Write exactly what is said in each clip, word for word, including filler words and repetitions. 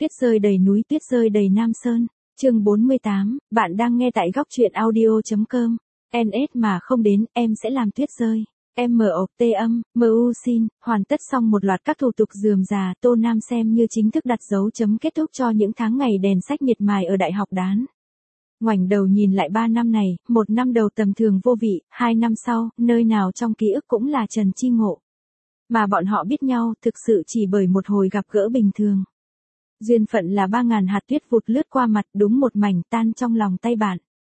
Tuyết rơi đầy núi, tuyết rơi đầy Nam Sơn. Chương bốn mươi tám, bạn đang nghe tại góc truyện audio chấm com. en ét mà không đến, em sẽ làm tuyết rơi. em o tê âm, em u xin, hoàn tất xong một loạt các thủ tục rườm rà, Tô Nam xem như chính thức đặt dấu chấm kết thúc cho những tháng ngày đèn sách miệt mài ở đại học Đán. Ngoảnh đầu nhìn lại ba năm này, một năm đầu tầm thường vô vị, hai năm sau, nơi nào trong ký ức cũng là Trần Chi Ngộ. Mà bọn họ biết nhau thực sự chỉ bởi một hồi gặp gỡ bình thường. Duyên phận là ba ngàn hạt tuyết vụt lướt qua mặt, đúng một mảnh tan trong lòng tay bạn.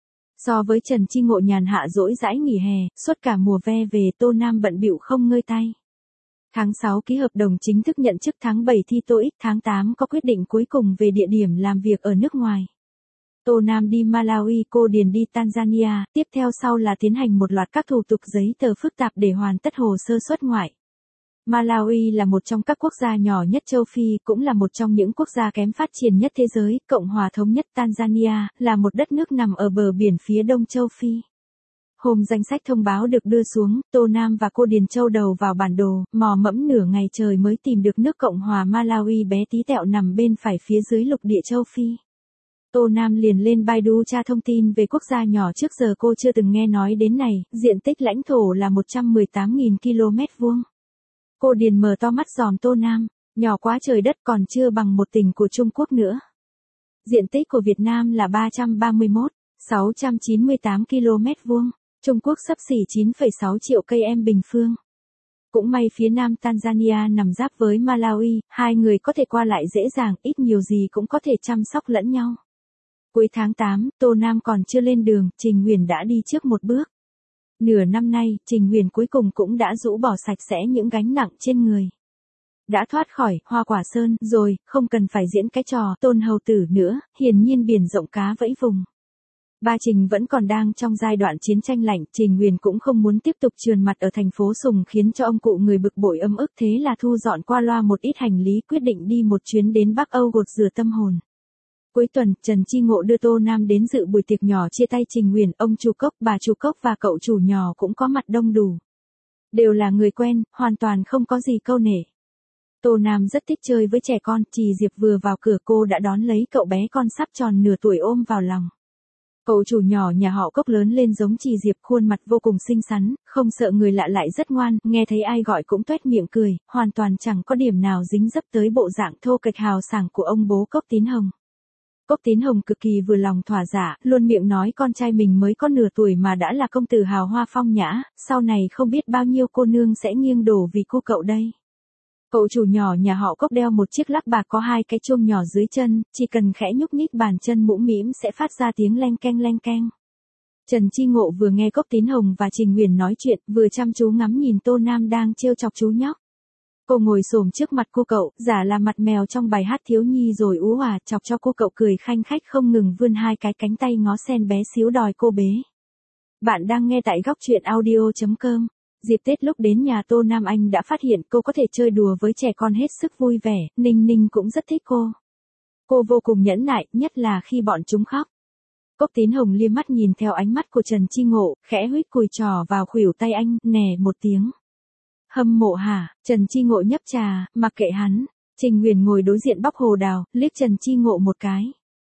So với Trần Chi Ngộ nhàn hạ dỗi dãi nghỉ hè, suốt cả mùa ve về, Tô Nam bận bịu không ngơi tay. Tháng sáu ký hợp đồng chính thức nhận chức, tháng bảy thi tô ích, tháng tám có quyết định cuối cùng về địa điểm làm việc ở nước ngoài. Tô Nam đi Malawi, cô Điền đi Tanzania, tiếp theo sau là tiến hành một loạt các thủ tục giấy tờ phức tạp để hoàn tất hồ sơ xuất ngoại. Malawi là một trong các quốc gia nhỏ nhất châu Phi, cũng là một trong những quốc gia kém phát triển nhất thế giới. Cộng hòa thống nhất Tanzania là một đất nước nằm ở bờ biển phía đông châu Phi. Hôm danh sách thông báo được đưa xuống, Tô Nam và cô Điền châu đầu vào bản đồ, mò mẫm nửa ngày trời mới tìm được nước Cộng hòa Malawi bé tí tẹo nằm bên phải phía dưới lục địa châu Phi. Tô Nam liền lên Baidu tra thông tin về quốc gia nhỏ trước giờ cô chưa từng nghe nói đến này, diện tích lãnh thổ là một trăm mười tám nghìn ki lô mét vuông. Cô Điền mở to mắt dòm Tô Nam, nhỏ quá trời đất, còn chưa bằng một tỉnh của Trung Quốc nữa. Diện tích của Việt Nam là ba trăm ba mươi mốt nghìn sáu trăm chín mươi tám ki lô mét vuông, Trung Quốc xấp xỉ chín phẩy sáu triệu cây em bình phương. Cũng may phía nam Tanzania nằm giáp với Malawi, hai người có thể qua lại dễ dàng, ít nhiều gì cũng có thể chăm sóc lẫn nhau. Cuối tháng tám, Tô Nam còn chưa lên đường, Trình Huyền đã đi trước một bước. Nửa năm nay, Trình Huyền cuối cùng cũng đã rũ bỏ sạch sẽ những gánh nặng trên người. Đã thoát khỏi Hoa Quả Sơn rồi, không cần phải diễn cái trò Tôn Hầu Tử nữa, hiển nhiên biển rộng cá vẫy vùng. Ba Trình vẫn còn đang trong giai đoạn chiến tranh lạnh, Trình Huyền cũng không muốn tiếp tục trườn mặt ở thành phố Sùng khiến cho ông cụ người bực bội ấm ức, thế là thu dọn qua loa một ít hành lý, quyết định đi một chuyến đến Bắc Âu gột rửa tâm hồn. Cuối tuần, Trần Chi Ngộ đưa Tô Nam đến dự buổi tiệc nhỏ chia tay Trình Huyền, ông chủ Cốc, bà chủ Cốc và cậu chủ nhỏ cũng có mặt đông đủ. Đều là người quen, hoàn toàn không có gì câu nể. Tô Nam rất thích chơi với trẻ con, Trì Diệp vừa vào cửa cô đã đón lấy cậu bé con sắp tròn nửa tuổi ôm vào lòng. Cậu chủ nhỏ nhà họ Cốc lớn lên giống Trì Diệp, khuôn mặt vô cùng xinh xắn, không sợ người lạ lại rất ngoan, nghe thấy ai gọi cũng tuét miệng cười, hoàn toàn chẳng có điểm nào dính dấp tới bộ dạng thô kệch hào sảng của ông bố Cốc Tín Hồng. Cốc Tín Hồng cực kỳ vừa lòng thỏa dạ, luôn miệng nói con trai mình mới có nửa tuổi mà đã là công tử hào hoa phong nhã, sau này không biết bao nhiêu cô nương sẽ nghiêng đổ vì cô cậu đây. Cậu chủ nhỏ nhà họ Cốc đeo một chiếc lắc bạc có hai cái chuông nhỏ dưới chân, chỉ cần khẽ nhúc nhích bàn chân mũm mĩm sẽ phát ra tiếng leng keng leng keng. Trần Chi Ngộ vừa nghe Cốc Tín Hồng và Trình Huyền nói chuyện, vừa chăm chú ngắm nhìn Tô Nam đang trêu chọc chú nhóc. Cô ngồi xổm trước mặt cô cậu, giả là mặt mèo trong bài hát thiếu nhi rồi ú òa, chọc cho cô cậu cười khanh khách không ngừng vươn hai cái cánh tay ngó sen bé xíu đòi cô bế. Bạn đang nghe tại góc truyện audio chấm com. Dịp Tết lúc đến nhà Tô Nam anh đã phát hiện cô có thể chơi đùa với trẻ con hết sức vui vẻ, Ninh Ninh cũng rất thích cô. Cô vô cùng nhẫn nại, nhất là khi bọn chúng khóc. Cốc Tín Hồng liếc mắt nhìn theo ánh mắt của Trần Chi Ngộ, khẽ huýt cùi trò vào khuỷu tay anh, nè một tiếng. Hâm mộ hả? Trần Chi Ngộ nhấp trà, mặc kệ hắn. Trình Huyền ngồi đối diện bóc hồ đào, liếc Trần Chi Ngộ một cái.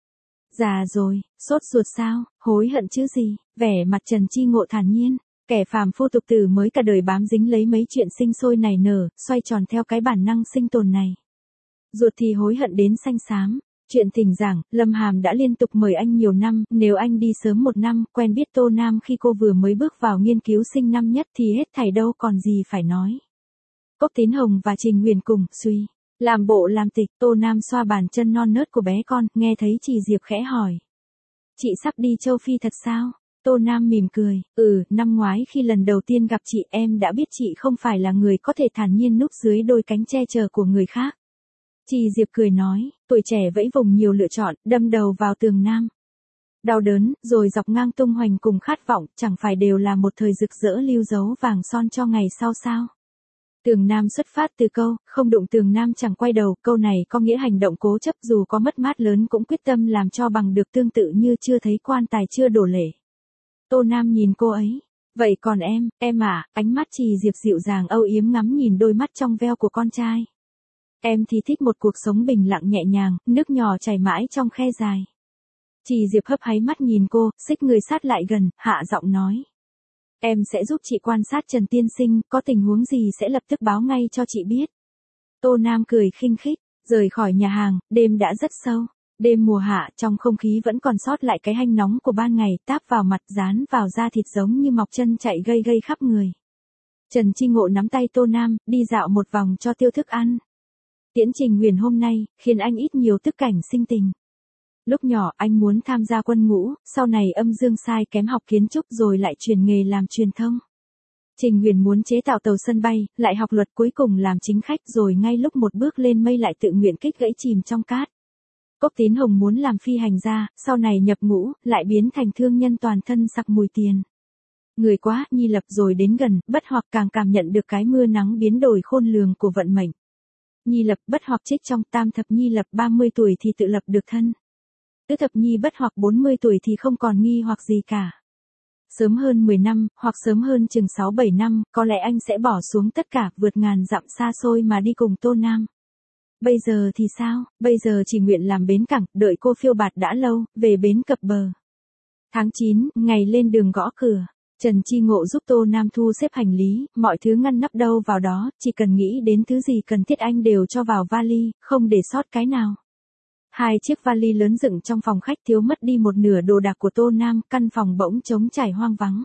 Già rồi, sốt ruột sao, hối hận chứ gì? Vẻ mặt Trần Chi Ngộ thản nhiên. Kẻ phàm phu tục tử mới cả đời bám dính lấy mấy chuyện sinh sôi nảy nở, xoay tròn theo cái bản năng sinh tồn này. Ruột thì hối hận đến xanh xám. Chuyện thỉnh giảng, Lâm Hàm đã liên tục mời anh nhiều năm, nếu anh đi sớm một năm, quen biết Tô Nam khi cô vừa mới bước vào nghiên cứu sinh năm nhất thì hết thảy đâu còn gì phải nói. Cốc Tín Hồng và Trình Huyền cùng, suy, làm bộ làm tịch, Tô Nam xoa bàn chân non nớt của bé con, nghe thấy Trì Diệp khẽ hỏi. Chị sắp đi châu Phi thật sao? Tô Nam mỉm cười, ừ, năm ngoái khi lần đầu tiên gặp chị em đã biết chị không phải là người có thể thản nhiên núp dưới đôi cánh che chở của người khác. Trì Diệp cười nói, tuổi trẻ vẫy vùng nhiều lựa chọn, đâm đầu vào tường Nam. Đau đớn, rồi dọc ngang tung hoành cùng khát vọng, chẳng phải đều là một thời rực rỡ lưu dấu vàng son cho ngày sau sao? Tường Nam xuất phát từ câu, không đụng tường Nam chẳng quay đầu, câu này có nghĩa hành động cố chấp dù có mất mát lớn cũng quyết tâm làm cho bằng được, tương tự như chưa thấy quan tài chưa đổ lệ. Tô Nam nhìn cô ấy. Vậy còn em, em à, ánh mắt Trì Diệp dịu dàng âu yếm ngắm nhìn đôi mắt trong veo của con trai. Em thì thích một cuộc sống bình lặng nhẹ nhàng, nước nhỏ chảy mãi trong khe dài. Chị Diệp hấp háy mắt nhìn cô, xích người sát lại gần, hạ giọng nói. Em sẽ giúp chị quan sát Trần tiên sinh, có tình huống gì sẽ lập tức báo ngay cho chị biết. Tô Nam cười khinh khích, rời khỏi nhà hàng, đêm đã rất sâu. Đêm mùa hạ, trong không khí vẫn còn sót lại cái hanh nóng của ban ngày, táp vào mặt, dán vào da thịt giống như mọc chân chạy gây gây khắp người. Trần Chi Ngộ nắm tay Tô Nam, đi dạo một vòng cho tiêu thức ăn. Tiễn Trình Nguyền hôm nay, khiến anh ít nhiều tức cảnh sinh tình. Lúc nhỏ anh muốn tham gia quân ngũ, sau này âm dương sai kém học kiến trúc rồi lại chuyển nghề làm truyền thông. Trình Nguyền muốn chế tạo tàu sân bay, lại học luật cuối cùng làm chính khách rồi ngay lúc một bước lên mây lại tự nguyện kích gãy chìm trong cát. Cốc Tín Hồng muốn làm phi hành gia, sau này nhập ngũ, lại biến thành thương nhân toàn thân sặc mùi tiền. Người quá, Nhi Lập rồi đến gần, bất hoặc càng cảm nhận được cái mưa nắng biến đổi khôn lường của vận mệnh. Nhi Lập bất hoặc trích trong tam thập Nhi Lập ba mươi tuổi thì tự lập được thân. Tứ thập Nhi bất hoặc bốn mươi tuổi thì không còn nghi hoặc gì cả. Sớm hơn mười năm, hoặc sớm hơn chừng sáu bảy năm, có lẽ anh sẽ bỏ xuống tất cả, vượt ngàn dặm xa xôi mà đi cùng Tô Nam. Bây giờ thì sao, bây giờ chỉ nguyện làm bến cảng, đợi cô phiêu bạt đã lâu, về bến cập bờ. Tháng chín, ngày lên đường gõ cửa, Trần Chi Ngộ giúp Tô Nam thu xếp hành lý, mọi thứ ngăn nắp đâu vào đó, chỉ cần nghĩ đến thứ gì cần thiết anh đều cho vào vali, không để sót cái nào. Hai chiếc vali lớn dựng trong phòng khách thiếu mất đi một nửa đồ đạc của Tô Nam, căn phòng bỗng trống trải hoang vắng.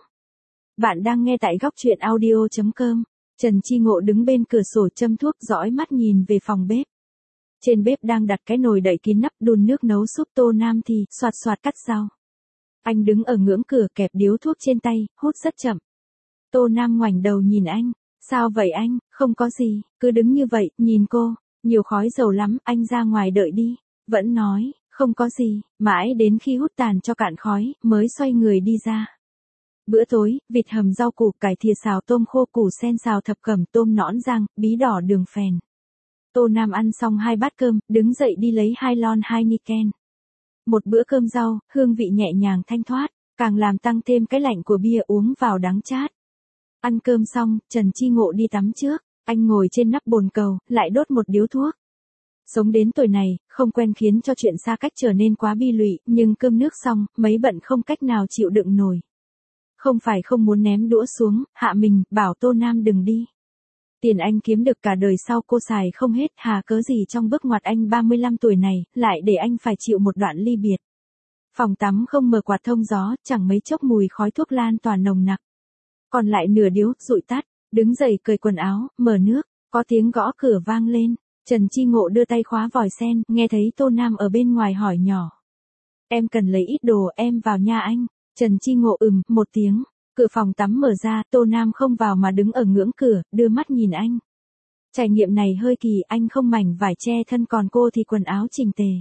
Bạn đang nghe tại góc truyện audio chấm com. Trần Chi Ngộ đứng bên cửa sổ châm thuốc, dõi mắt nhìn về phòng bếp. Trên bếp đang đặt cái nồi đậy kín nắp đun nước nấu súp. Tô Nam thì xoạt xoạt cắt rau. Anh đứng ở ngưỡng cửa kẹp điếu thuốc trên tay, hút rất chậm. Tô Nam ngoảnh đầu nhìn anh. Sao vậy anh? Không có gì, cứ đứng như vậy, nhìn cô. Nhiều khói dầu lắm, anh ra ngoài đợi đi. Vẫn nói, không có gì, mãi đến khi hút tàn cho cạn khói, mới xoay người đi ra. Bữa tối, vịt hầm rau củ, cải thìa xào tôm khô, củ sen xào thập cẩm, tôm nõn rang, bí đỏ đường phèn. Tô Nam ăn xong hai bát cơm, đứng dậy đi lấy hai lon Heineken. Một bữa cơm rau, hương vị nhẹ nhàng thanh thoát, càng làm tăng thêm cái lạnh của bia, uống vào đắng chát. Ăn cơm xong, Trần Chi Ngộ đi tắm trước, anh ngồi trên nắp bồn cầu, lại đốt một điếu thuốc. Sống đến tuổi này, không quen khiến cho chuyện xa cách trở nên quá bi lụy, nhưng cơm nước xong, mấy bận không cách nào chịu đựng nổi. Không phải không muốn ném đũa xuống, hạ mình, bảo Tô Nam đừng đi. Tiền anh kiếm được cả đời sau cô xài không hết, hà cớ gì trong bước ngoặt anh ba mươi lăm tuổi này, lại để anh phải chịu một đoạn ly biệt. Phòng tắm không mở quạt thông gió, chẳng mấy chốc mùi khói thuốc lan tỏa nồng nặc. Còn lại nửa điếu, dụi tắt, đứng dậy cởi quần áo, mở nước, có tiếng gõ cửa vang lên. Trần Chi Ngộ đưa tay khóa vòi sen, nghe thấy Tô Nam ở bên ngoài hỏi nhỏ. Em cần lấy ít đồ, em vào nha anh. Trần Chi Ngộ ừm, một tiếng. Cửa phòng tắm mở ra, Tô Nam không vào mà đứng ở ngưỡng cửa, đưa mắt nhìn anh. Trải nghiệm này hơi kỳ, anh không mảnh vải che thân còn cô thì quần áo chỉnh tề.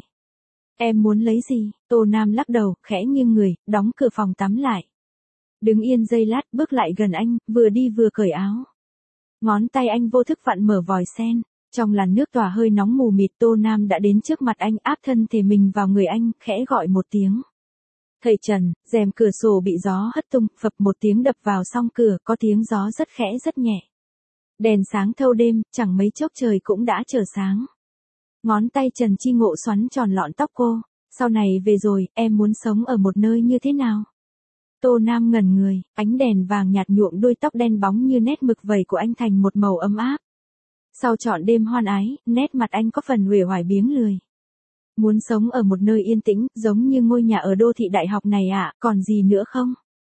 Em muốn lấy gì? Tô Nam lắc đầu, khẽ nghiêng người, đóng cửa phòng tắm lại. Đứng yên giây lát, bước lại gần anh, vừa đi vừa cởi áo. Ngón tay anh vô thức vặn mở vòi sen. Trong làn nước tỏa hơi nóng mù mịt, Tô Nam đã đến trước mặt anh, áp thân thể mình vào người anh, khẽ gọi một tiếng. Thầy Trần, rèm cửa sổ bị gió hất tung, phập một tiếng đập vào song cửa, có tiếng gió rất khẽ rất nhẹ. Đèn sáng thâu đêm, chẳng mấy chốc trời cũng đã trở sáng. Ngón tay Trần Chi Ngộ xoắn tròn lọn tóc cô. Sau này về rồi, em muốn sống ở một nơi như thế nào? Tô Nam ngẩn người, ánh đèn vàng nhạt nhuộm đuôi tóc đen bóng như nét mực vẩy của anh thành một màu ấm áp. Sau trọn đêm hoan ái, nét mặt anh có phần uể oải biếng lười. Muốn sống ở một nơi yên tĩnh, giống như ngôi nhà ở đô thị đại học này ạ, à, còn gì nữa không?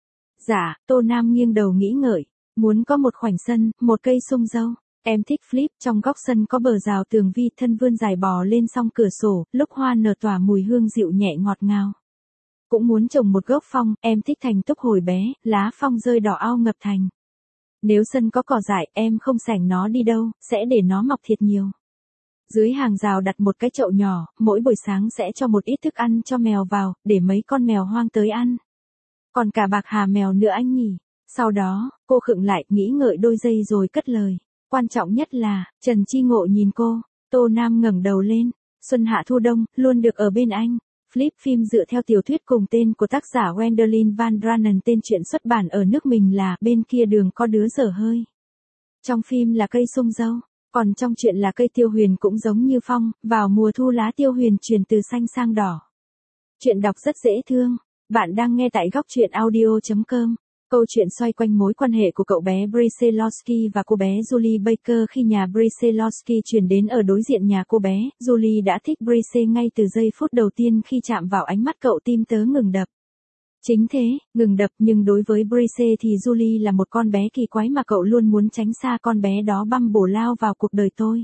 Dạ, Tô Nam nghiêng đầu nghĩ ngợi. Muốn có một khoảnh sân, một cây sung dâu. Em thích flip, trong góc sân có bờ rào tường vi, thân vươn dài bò lên song cửa sổ, lúc hoa nở tỏa mùi hương dịu nhẹ ngọt ngào. Cũng muốn trồng một gốc phong, em thích thành túc hồi bé, lá phong rơi đỏ ao ngập thành. Nếu sân có cỏ dại, em không sảnh nó đi đâu, sẽ để nó mọc thiệt nhiều. Dưới hàng rào đặt một cái chậu nhỏ, mỗi buổi sáng sẽ cho một ít thức ăn cho mèo vào, để mấy con mèo hoang tới ăn. Còn cả bạc hà mèo nữa anh nhỉ. Sau đó, cô khựng lại, nghĩ ngợi đôi giây rồi cất lời. Quan trọng nhất là, Trần Chi Ngộ nhìn cô. Tô Nam ngẩng đầu lên. Xuân hạ thu đông, luôn được ở bên anh. Flip phim dựa theo tiểu thuyết cùng tên của tác giả Wendelin Van Dranen, tên truyện xuất bản ở nước mình là Bên kia đường có đứa dở hơi. Trong phim là cây sung dâu. Còn trong chuyện là cây tiêu huyền cũng giống như phong, vào mùa thu lá tiêu huyền chuyển từ xanh sang đỏ. Chuyện đọc rất dễ thương. Bạn đang nghe tại góc truyện audio chấm com. Câu chuyện xoay quanh mối quan hệ của cậu bé Brzelowski và cô bé Julie Baker khi nhà Brzelowski chuyển đến ở đối diện nhà cô bé. Julie đã thích Brze ngay từ giây phút đầu tiên khi chạm vào ánh mắt cậu, tim tớ ngừng đập. Chính thế, ngừng đập, nhưng đối với Brze thì Julie là một con bé kỳ quái mà cậu luôn muốn tránh xa. Con bé đó băm bổ lao vào cuộc đời tôi.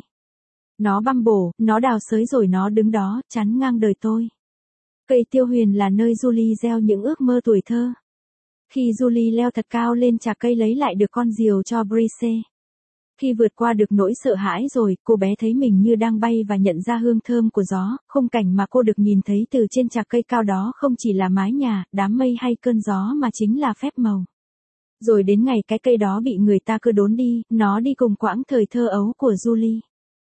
Nó băm bổ, nó đào xới rồi nó đứng đó, chắn ngang đời tôi. Cây tiêu huyền là nơi Julie gieo những ước mơ tuổi thơ. Khi Julie leo thật cao lên chạc cây lấy lại được con diều cho Brze. Khi vượt qua được nỗi sợ hãi rồi, cô bé thấy mình như đang bay và nhận ra hương thơm của gió. Khung cảnh mà cô được nhìn thấy từ trên chạc cây cao đó không chỉ là mái nhà, đám mây hay cơn gió mà chính là phép màu. Rồi đến ngày cái cây đó bị người ta cưa đốn đi, nó đi cùng quãng thời thơ ấu của Julie.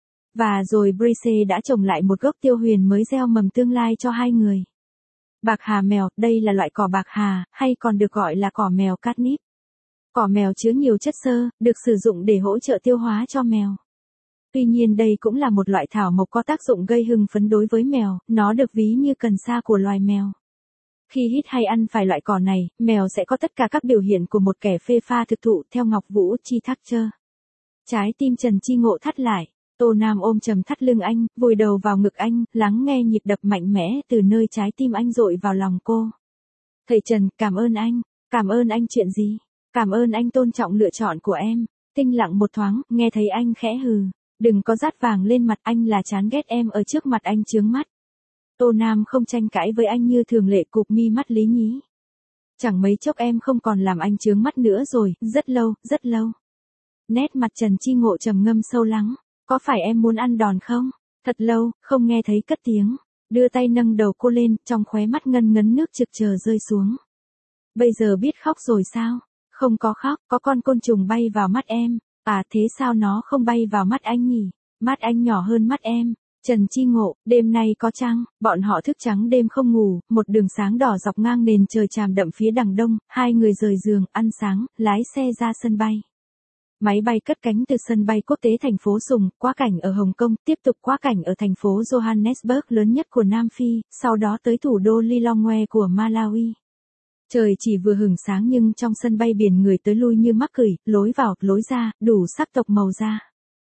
Và rồi Brze đã trồng lại một gốc tiêu huyền mới gieo mầm tương lai cho hai người. Bạc hà mèo, đây là loại cỏ bạc hà, hay còn được gọi là cỏ mèo catnip. Cỏ mèo chứa nhiều chất xơ, được sử dụng để hỗ trợ tiêu hóa cho mèo. Tuy nhiên đây cũng là một loại thảo mộc có tác dụng gây hưng phấn đối với mèo, nó được ví như cần sa của loài mèo. Khi hít hay ăn phải loại cỏ này, mèo sẽ có tất cả các biểu hiện của một kẻ phê pha thực thụ, theo Ngọc Vũ Chi Thác Chơ. Trái tim Trần Chi Ngộ thắt lại. Tô Nam ôm chầm thắt lưng anh, vùi đầu vào ngực anh, lắng nghe nhịp đập mạnh mẽ từ nơi trái tim anh dội vào lòng cô. Thầy Trần, cảm ơn anh. Cảm ơn anh chuyện gì? Cảm ơn anh tôn trọng lựa chọn của em. Tinh lặng một thoáng, nghe thấy anh khẽ hừ. Đừng có dát vàng lên mặt, anh là chán ghét em ở trước mặt anh chướng mắt. Tô Nam không tranh cãi với anh như thường lệ, cụp mi mắt lý nhí. Chẳng mấy chốc em không còn làm anh chướng mắt nữa rồi, rất lâu, rất lâu. Nét mặt Trần Chi Ngộ trầm ngâm sâu lắng. Có phải em muốn ăn đòn không? Thật lâu, không nghe thấy cất tiếng. Đưa tay nâng đầu cô lên, trong khóe mắt ngân ngấn nước trực chờ rơi xuống. Bây giờ biết khóc rồi sao? Không có khóc, có con côn trùng bay vào mắt em. À thế sao nó không bay vào mắt anh nhỉ? Mắt anh nhỏ hơn mắt em. Trần Chi Ngộ, đêm nay có trăng, bọn họ thức trắng đêm không ngủ, một đường sáng đỏ dọc ngang nền trời tràm đậm phía đằng đông, hai người rời giường, ăn sáng, lái xe ra sân bay. Máy bay cất cánh từ sân bay quốc tế thành phố Sùng, quá cảnh ở Hồng Kông, tiếp tục quá cảnh ở thành phố Johannesburg lớn nhất của Nam Phi, sau đó tới thủ đô Lilongwe của Malawi. Trời chỉ vừa hửng sáng nhưng trong sân bay biển người tới lui như mắc cười, lối vào, lối ra, đủ sắc tộc màu da.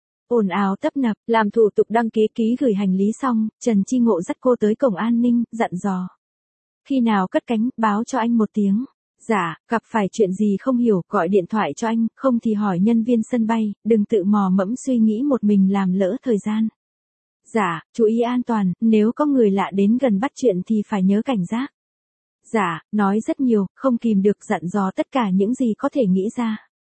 Ồn ào tấp nập, làm thủ tục đăng ký ký gửi hành lý xong, Trần Chi Ngộ dắt cô tới cổng an ninh, dặn dò. Khi nào cất cánh, báo cho anh một tiếng. Dạ, gặp phải chuyện gì không hiểu, gọi điện thoại cho anh, không thì hỏi nhân viên sân bay, đừng tự mò mẫm suy nghĩ một mình làm lỡ thời gian. Dạ, chú ý an toàn, nếu có người lạ đến gần bắt chuyện thì phải nhớ cảnh giác. Dạ, nói rất nhiều, không kìm được dặn dò tất cả những gì có thể nghĩ ra.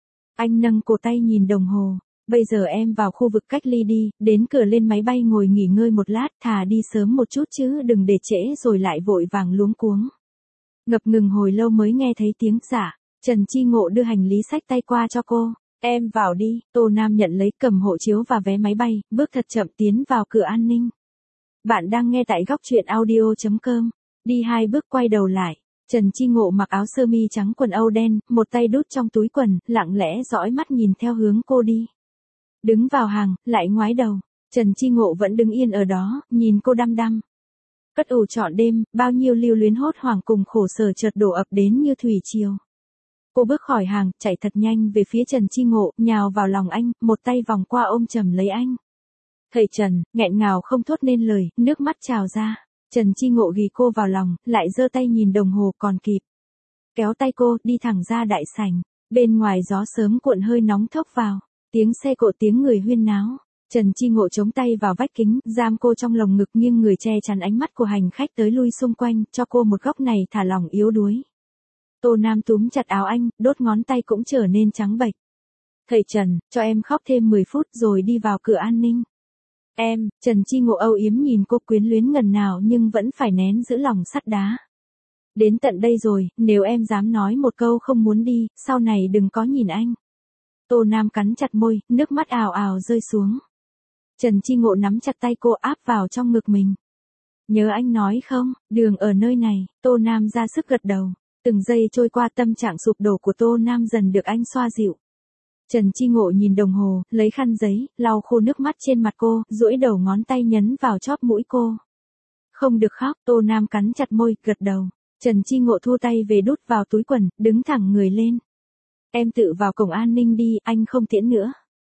Anh nâng cổ tay nhìn đồng hồ. Bây giờ em vào khu vực cách ly đi, đến cửa lên máy bay ngồi nghỉ ngơi một lát, thà đi sớm một chút chứ đừng để trễ rồi lại vội vàng luống cuống. Ngập ngừng hồi lâu mới nghe thấy tiếng dạ. Trần Chi Ngộ đưa hành lý xách tay qua cho cô. Em vào đi. Tô Nam nhận lấy, cầm hộ chiếu và vé máy bay, bước thật chậm tiến vào cửa an ninh. Bạn đang nghe tại góc truyện audio chấm com. Đi hai bước quay đầu lại. Trần Chi Ngộ mặc áo sơ mi trắng quần âu đen, một tay đút trong túi quần, lặng lẽ dõi mắt nhìn theo hướng cô đi. Đứng vào hàng, lại ngoái đầu. Trần Chi Ngộ vẫn đứng yên ở đó, nhìn cô đăm đăm. Cất ủ trọn đêm, bao nhiêu lưu luyến hốt hoảng cùng khổ sở chợt đổ ập đến như thủy triều. Cô bước khỏi hàng, chạy thật nhanh về phía Trần Chi Ngộ, nhào vào lòng anh, một tay vòng qua ôm chầm lấy anh. Thầy Trần, nghẹn ngào không thốt nên lời, nước mắt trào ra. Trần Chi Ngộ ghì cô vào lòng, lại giơ tay nhìn đồng hồ còn kịp. Kéo tay cô, đi thẳng ra đại sảnh. Bên ngoài gió sớm cuộn hơi nóng thốc vào. Tiếng xe cộ, tiếng người huyên náo. Trần Chi Ngộ chống tay vào vách kính, giam cô trong lồng ngực, nghiêng người che chắn ánh mắt của hành khách tới lui xung quanh, cho cô một góc này thả lỏng yếu đuối. Tô Nam túm chặt áo anh, đốt ngón tay cũng trở nên trắng bệch. Thầy Trần, cho em khóc thêm mười phút rồi đi vào cửa an ninh. Em, Trần Chi Ngộ âu yếm nhìn cô, quyến luyến ngần nào nhưng vẫn phải nén giữ lòng sắt đá. Đến tận đây rồi, nếu em dám nói một câu không muốn đi, sau này đừng có nhìn anh. Tô Nam cắn chặt môi, nước mắt ào ào rơi xuống. Trần Chi Ngộ nắm chặt tay cô, áp vào trong ngực mình. Nhớ anh nói không, đường ở nơi này. Tô Nam ra sức gật đầu. Từng giây trôi qua, tâm trạng sụp đổ của Tô Nam dần được anh xoa dịu. Trần Chi Ngộ nhìn đồng hồ, lấy khăn giấy, lau khô nước mắt trên mặt cô, duỗi đầu ngón tay nhấn vào chóp mũi cô. Không được khóc, Tô Nam cắn chặt môi, gật đầu. Trần Chi Ngộ thu tay về đút vào túi quần, đứng thẳng người lên. Em tự vào cổng an ninh đi, anh không tiễn nữa.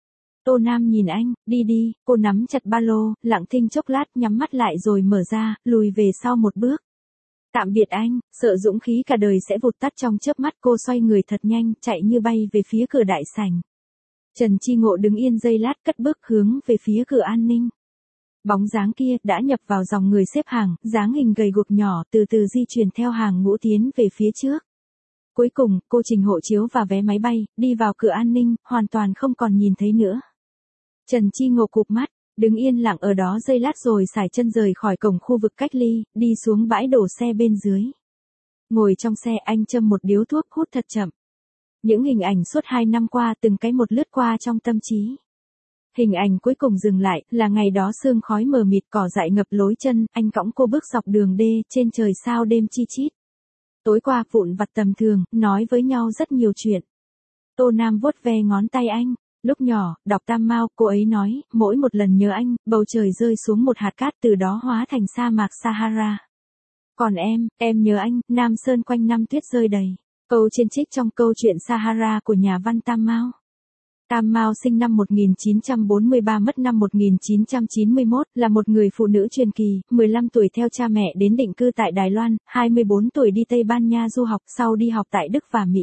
Tô Nam nhìn anh, đi đi, cô nắm chặt ba lô, lặng thinh chốc lát nhắm mắt lại rồi mở ra, lùi về sau một bước. Tạm biệt anh, sợ dũng khí cả đời sẽ vụt tắt trong chớp mắt, cô xoay người thật nhanh, chạy như bay về phía cửa đại sảnh. Trần Chi Ngộ đứng yên giây lát cất bước hướng về phía cửa an ninh. Bóng dáng kia đã nhập vào dòng người xếp hàng, dáng hình gầy guộc nhỏ từ từ di chuyển theo hàng ngũ tiến về phía trước. Cuối cùng, cô trình hộ chiếu và vé máy bay, đi vào cửa an ninh, hoàn toàn không còn nhìn thấy nữa. Trần Chi Ngộ cụp mắt, đứng yên lặng ở đó giây lát rồi sải chân rời khỏi cổng khu vực cách ly, đi xuống bãi đổ xe bên dưới. Ngồi trong xe anh châm một điếu thuốc hút thật chậm. Những hình ảnh suốt hai năm qua từng cái một lướt qua trong tâm trí. Hình ảnh cuối cùng dừng lại là ngày đó sương khói mờ mịt cỏ dại ngập lối chân, anh cõng cô bước dọc đường đê trên trời sao đêm chi chít. Tối qua vụn vặt tầm thường, nói với nhau rất nhiều chuyện. Tô Nam vuốt ve ngón tay anh. Lúc nhỏ, đọc Tam Mao, cô ấy nói, mỗi một lần nhớ anh, bầu trời rơi xuống một hạt cát từ đó hóa thành sa mạc Sahara. Còn em, em nhớ anh, Nam Sơn quanh năm tuyết rơi đầy. Câu trên trích trong câu chuyện Sahara của nhà văn Tam Mao. Tam Mao sinh năm một nghìn chín trăm bốn mươi ba mất năm một nghìn chín trăm chín mươi mốt, là một người phụ nữ truyền kỳ, mười lăm tuổi theo cha mẹ đến định cư tại Đài Loan, hai mươi bốn tuổi đi Tây Ban Nha du học, sau đi học tại Đức và Mỹ.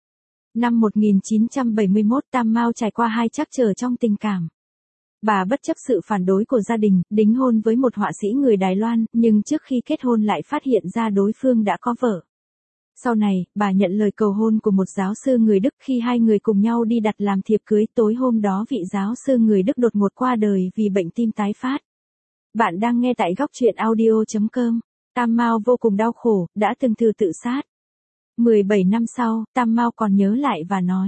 Năm một nghìn chín trăm bảy mươi mốt Tam Mao trải qua hai trắc trở trong tình cảm. Bà bất chấp sự phản đối của gia đình, đính hôn với một họa sĩ người Đài Loan, nhưng trước khi kết hôn lại phát hiện ra đối phương đã có vợ. Sau này, bà nhận lời cầu hôn của một giáo sư người Đức, khi hai người cùng nhau đi đặt làm thiệp cưới, tối hôm đó vị giáo sư người Đức đột ngột qua đời vì bệnh tim tái phát. Bạn đang nghe tại góc truyện audio chấm com. Tam Mao vô cùng đau khổ, đã từng thử tự sát. mười bảy năm sau, Tam Mao còn nhớ lại và nói.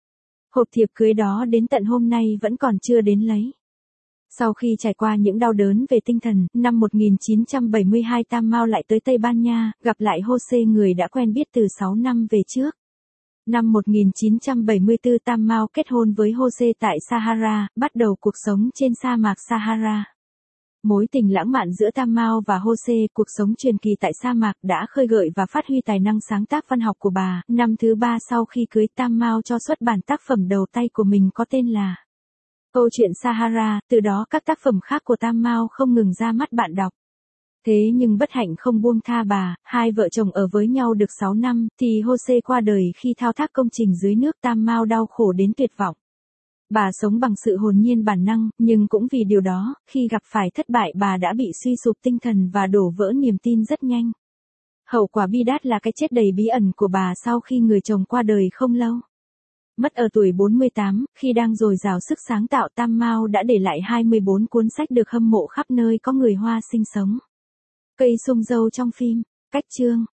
Hộp thiệp cưới đó đến tận hôm nay vẫn còn chưa đến lấy. Sau khi trải qua những đau đớn về tinh thần, năm một nghìn chín trăm bảy mươi hai Tam Mao lại tới Tây Ban Nha, gặp lại Jose người đã quen biết từ sáu năm về trước. Năm một nghìn chín trăm bảy mươi tư Tam Mao kết hôn với Jose tại Sahara, bắt đầu cuộc sống trên sa mạc Sahara. Mối tình lãng mạn giữa Tam Mao và Jose, cuộc sống truyền kỳ tại sa mạc, đã khơi gợi và phát huy tài năng sáng tác văn học của bà. Năm thứ ba sau khi cưới, Tam Mao cho xuất bản tác phẩm đầu tay của mình có tên là Câu chuyện Sahara, từ đó các tác phẩm khác của Tam Mao không ngừng ra mắt bạn đọc. Thế nhưng bất hạnh không buông tha bà, hai vợ chồng ở với nhau được sáu năm, thì Jose qua đời khi thao tác công trình dưới nước. Tam Mao đau khổ đến tuyệt vọng. Bà sống bằng sự hồn nhiên bản năng, nhưng cũng vì điều đó, khi gặp phải thất bại bà đã bị suy sụp tinh thần và đổ vỡ niềm tin rất nhanh. Hậu quả bi đát là cái chết đầy bí ẩn của bà sau khi người chồng qua đời không lâu. Mất ở tuổi bốn mươi tám, khi đang dồi dào sức sáng tạo, Tam Mao đã để lại hai mươi bốn cuốn sách được hâm mộ khắp nơi có người Hoa sinh sống. Cây sung dâu trong phim, cách chương.